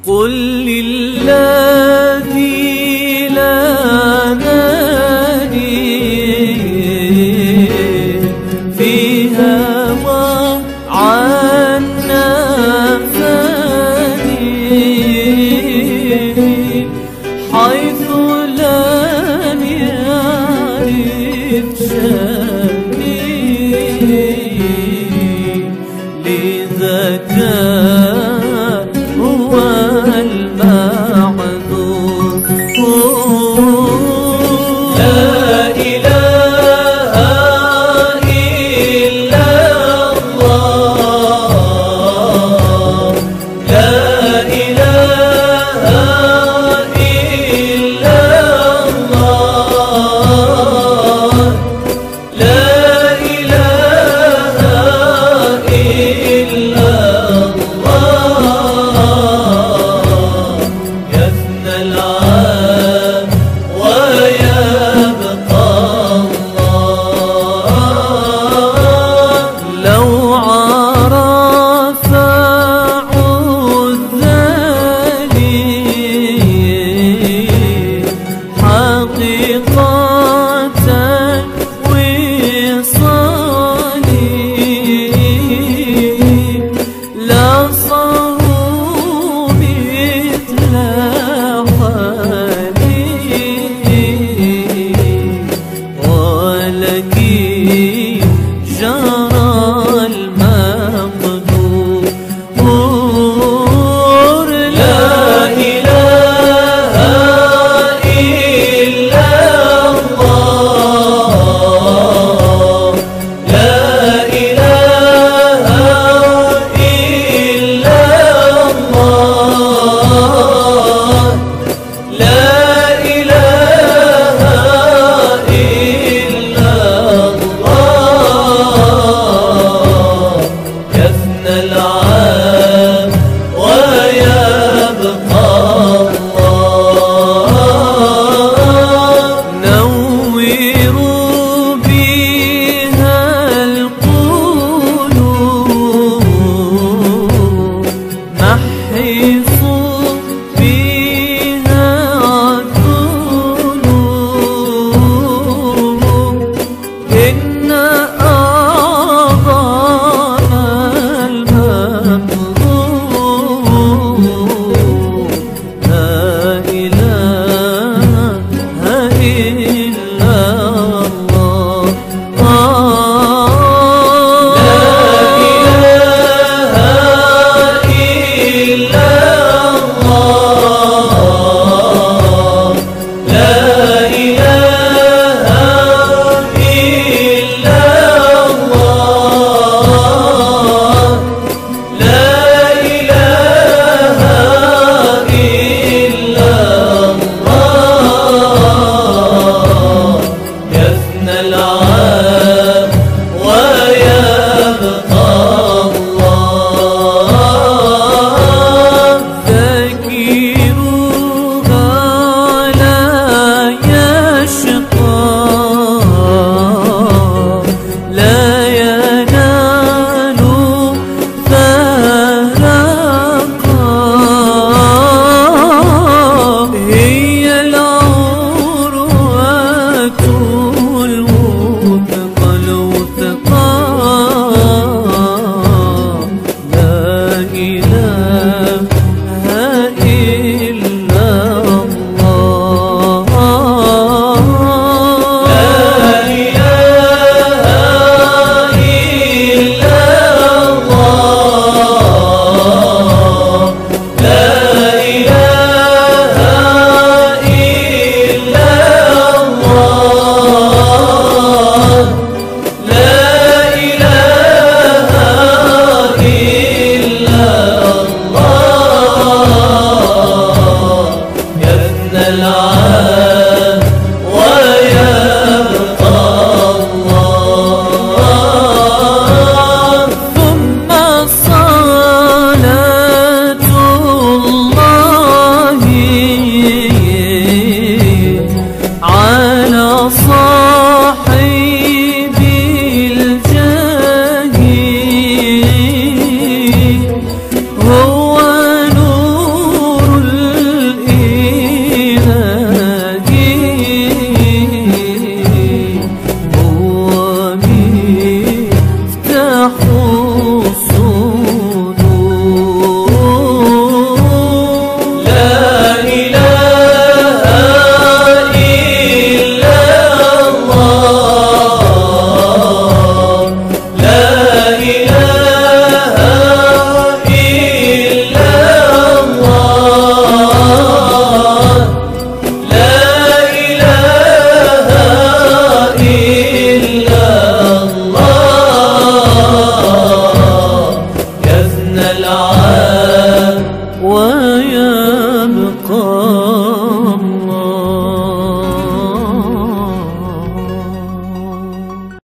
قل للذي لا ماني في هوى عنا فاني حيث لم يعرف شأني لذاك هو المعذور. لا إله إلا الله، لا إله إلا الله، لا إله إلا الله. يفنى العام ويبقى الله. لو عرف عذالي حقيقة وصالي لصاروا مثل حالي ولك جرى المقدور. لا إله إلا الله، لا إله إلا الله، لا إله إلا الله. يفنى العام ويبقى الله. نوروا بها القلوب محفوا بها الذنوب. إن أعظم المطلوب لا إله إلا الله. لا إله إلا الله.